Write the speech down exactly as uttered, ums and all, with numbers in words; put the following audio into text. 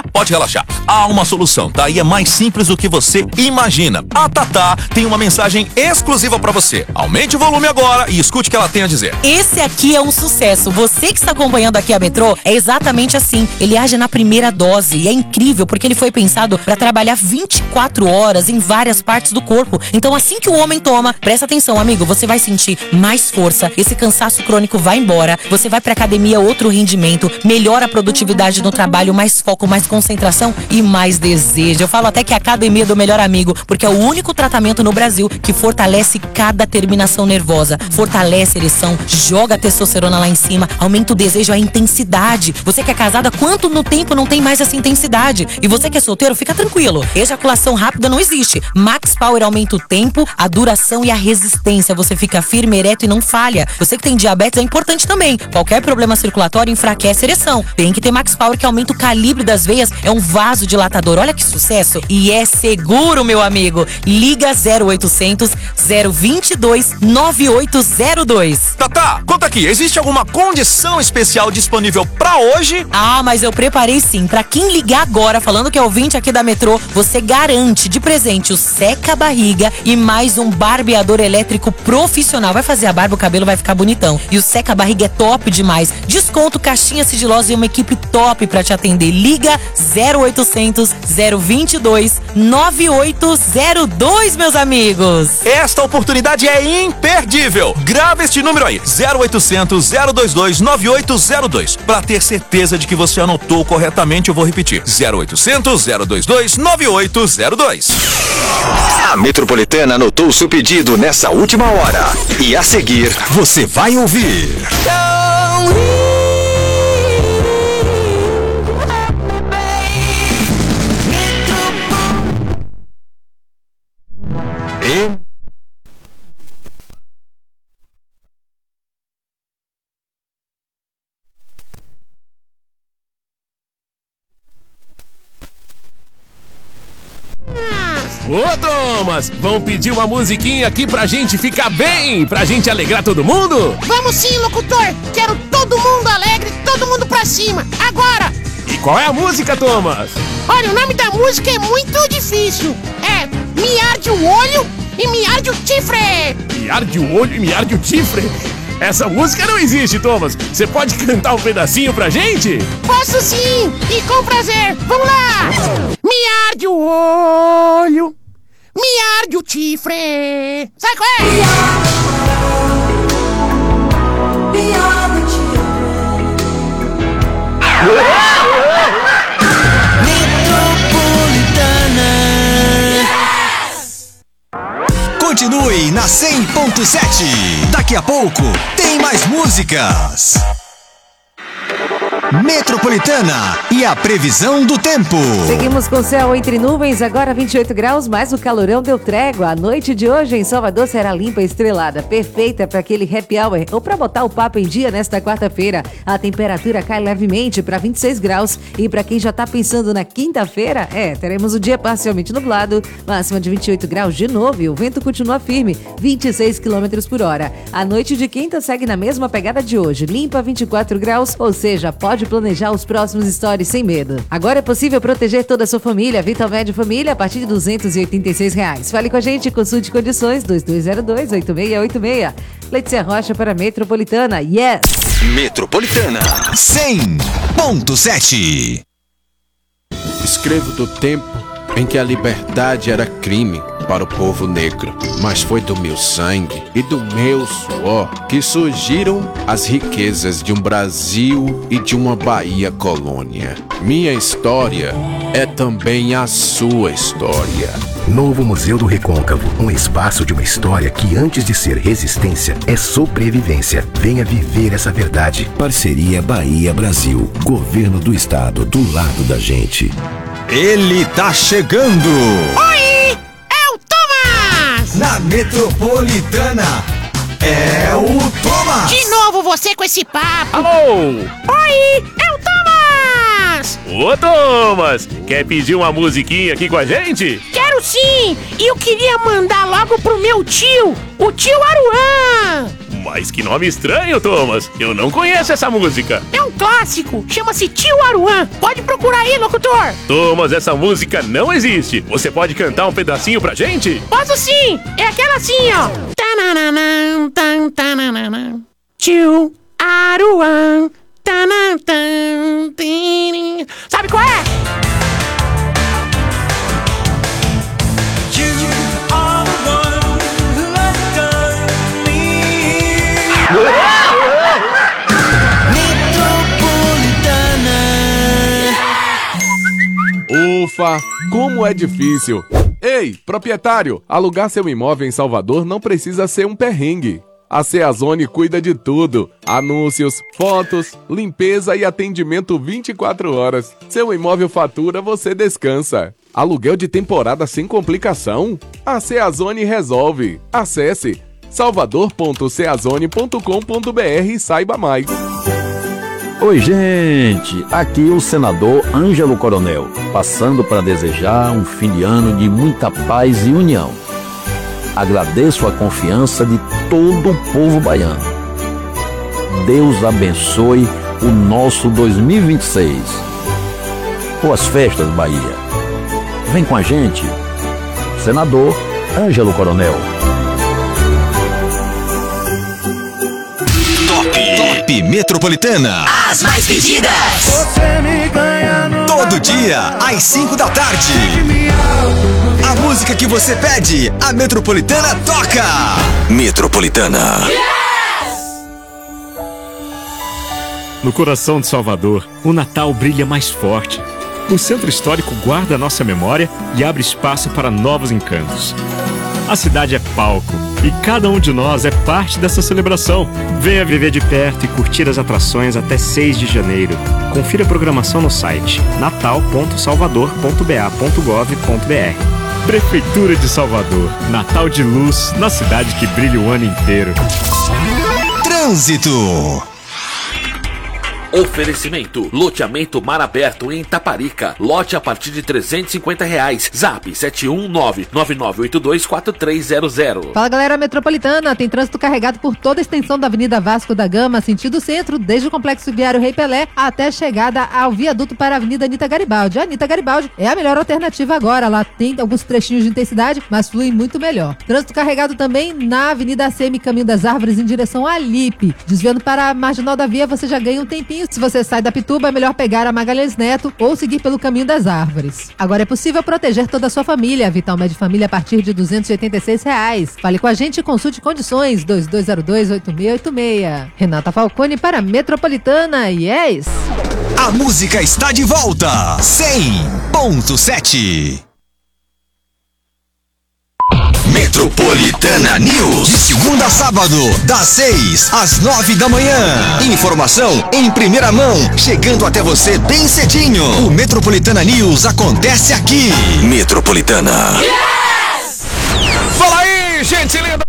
Pode relaxar. Há uma solução, tá? E é mais simples do que você imagina. A Tatá tem uma mensagem exclusiva pra você. Aumente o volume agora e escute o que ela tem a dizer. Esse aqui é um sucesso. Você que está acompanhando aqui a Metrô, é exatamente assim. Ele age na primeira dose e é incrível porque ele foi pensado pra trabalhar vinte e quatro horas em várias partes do corpo. Então assim que o homem toma, presta atenção, amigo, você vai sentir mais força, esse cansaço crônico vai embora, você vai pra academia, outro rendimento, melhora a produtividade no trabalho, mais foco, mais concentração e mais desejo. Eu falo até que é a academia do melhor amigo, porque é o único tratamento no Brasil que fortalece cada terminação nervosa, fortalece a ereção, joga a testosterona lá em cima, aumenta o desejo, a intensidade. Você que é casada, quanto no tempo não tem mais essa intensidade? E você que é solteiro, fica tranquilo, ejaculação rápida não existe. Max Power aumenta o tempo, a duração e a resistência. Você fica firme, ereto e não falha. Você que tem diabetes é importante também. Qualquer problema circulatório enfraquece a ereção. Tem que ter Max Power, que aumenta o calibre das veias, é um vasodilatador. Olha que sucesso. E é seguro, meu amigo. Liga zero oitocentos, zero vinte e dois, nove oito zero dois. Tatá, conta aqui, existe alguma condição especial disponível pra hoje? Ah, mas eu preparei sim. Pra quem ligar agora, falando que é ouvinte aqui da Metrô, você garante de presente o seca-barriga e mais um barbeador elétrico profissional. Vai fazer a barba, o cabelo vai ficar bonitão. E o seca-barriga é top demais. Desconto, caixinha sigilosa e uma equipe top pra te atender. Liga zero oitocentos, zero vinte e dois, nove oito zero dois, meus amigos. Esta oportunidade é imperdível. Grava este número aí, zero oitocentos, zero vinte e dois, nove oito zero dois. Pra ter certeza de que você anotou corretamente, eu vou repetir. zero oitocentos, zero vinte e dois, nove oito zero dois. A Metropolitana anotou seu pedido nessa última hora. E a seguir, você vai ouvir. E... Ô Thomas, vão pedir uma musiquinha aqui pra gente ficar bem, pra gente alegrar todo mundo? Vamos sim, locutor! Quero todo mundo alegre, todo mundo pra cima, agora! E qual é a música, Thomas? Olha, o nome da música é muito difícil. É Me Arde o Olho e Me Arde o Chifre. Me arde o olho e me arde o chifre? Essa música não existe, Thomas. Você pode cantar um pedacinho pra gente? Posso sim, e com prazer. Vamos lá! Me arde o olho, me arde o chifre. Sabe qual é? Me arde o chifre. Continue na cem ponto sete. Daqui a pouco tem mais músicas. Metropolitana e a previsão do tempo. Seguimos com céu entre nuvens, agora vinte e oito graus, mas o calorão deu trégua. A noite de hoje em Salvador será limpa e estrelada, perfeita para aquele happy hour ou para botar o papo em dia nesta quarta-feira. A temperatura cai levemente para vinte e seis graus e para quem já tá pensando na quinta-feira, é, teremos o dia parcialmente nublado, máxima de vinte e oito graus de novo e o vento continua firme, vinte e seis quilômetros por hora. A noite de quinta segue na mesma pegada de hoje, limpa vinte e quatro graus, ou seja, pode planejar os próximos stories sem medo. Agora é possível proteger toda a sua família. Vitalmed Família a partir de duzentos e oitenta e seis reais. Fale com a gente, consulte condições dois dois zero dois, oito seis oito seis. Letícia Rocha para Metropolitana. Yes! Metropolitana cem ponto sete. Escrevo do tempo em que a liberdade era crime para o povo negro, mas foi do meu sangue e do meu suor que surgiram as riquezas de um Brasil e de uma Bahia colônia. Minha história é também a sua história. Novo Museu do Recôncavo, um espaço de uma história que antes de ser resistência é sobrevivência. Venha viver essa verdade. Parceria Bahia-Brasil, governo do estado do lado da gente. Ele tá chegando! Oi! É o Thomas! Na Metropolitana é o Thomas! De novo você com esse papo! Alô! Oi! É o Thomas! Thomas! Ô, Thomas! Quer pedir uma musiquinha aqui com a gente? Quero sim! E eu queria mandar logo pro meu tio, o tio Aruan! Mas que nome estranho, Thomas! Eu não conheço essa música! É um clássico, chama-se Tio Aruan. Pode procurar aí, locutor! Thomas, essa música não existe! Você pode cantar um pedacinho pra gente? Posso sim! É aquela assim, ó! Tananana, tan, tananana. Tio Aruan. Tanan, tan, tin. Sabe qual é? Ufa, como é difícil! Ei, proprietário, alugar seu imóvel em Salvador não precisa ser um perrengue. A Ceazone cuida de tudo: anúncios, fotos, limpeza e atendimento vinte e quatro horas. Seu imóvel fatura, você descansa. Aluguel de temporada sem complicação? A Ceazone resolve. Acesse salvador ponto ceazone ponto com ponto br e saiba mais. Oi, gente! Aqui o senador Ângelo Coronel, passando para desejar um fim de ano de muita paz e união. Agradeço a confiança de todo o povo baiano. Deus abençoe o nosso dois mil e vinte e seis. Boas festas, Bahia. Vem com a gente. Senador Ângelo Coronel. Top, Top Metropolitana. As mais pedidas. Você me ganha no todo dia, às cinco da tarde. A música que você pede, a Metropolitana toca. Metropolitana. No coração de Salvador, o Natal brilha mais forte. O Centro Histórico guarda a nossa memória e abre espaço para novos encantos. A cidade é palco e cada um de nós é parte dessa celebração. Venha viver de perto e curtir as atrações até seis de janeiro. Confira a programação no site natal ponto salvador ponto ba ponto gov ponto br. Prefeitura de Salvador. Natal de luz na cidade que brilha o ano inteiro. Trânsito. Oferecimento, loteamento Mar Aberto em Itaparica, lote a partir de trezentos e cinquenta reais, zap sete um nove, nove nove oito dois, quatro três zero zero. Fala, galera metropolitana, tem trânsito carregado por toda a extensão da Avenida Vasco da Gama, sentido centro, desde o Complexo Viário Rei Pelé até chegada ao viaduto para a Avenida Anita Garibaldi. A Anita Garibaldi é a melhor alternativa agora, lá tem alguns trechinhos de intensidade, mas flui muito melhor. Trânsito carregado também na Avenida A C M, Caminho das Árvores, em direção a Lipe. Desviando para a Marginal da Via, você já ganha um tempinho. Se você sai da Pituba, é melhor pegar a Magalhães Neto ou seguir pelo Caminho das Árvores. Agora é possível proteger toda a sua família. Vital Med Família a partir de duzentos e oitenta e seis reais. Fale com a gente e consulte condições. dois dois zero dois, oito seis oito seis. Renata Falcone para Metropolitana. Yes! A música está de volta. cem ponto sete. Metropolitana News. De segunda a sábado, das seis às nove da manhã. Informação em primeira mão, chegando até você bem cedinho. O Metropolitana News acontece aqui. Metropolitana. Yes! Fala aí, gente linda!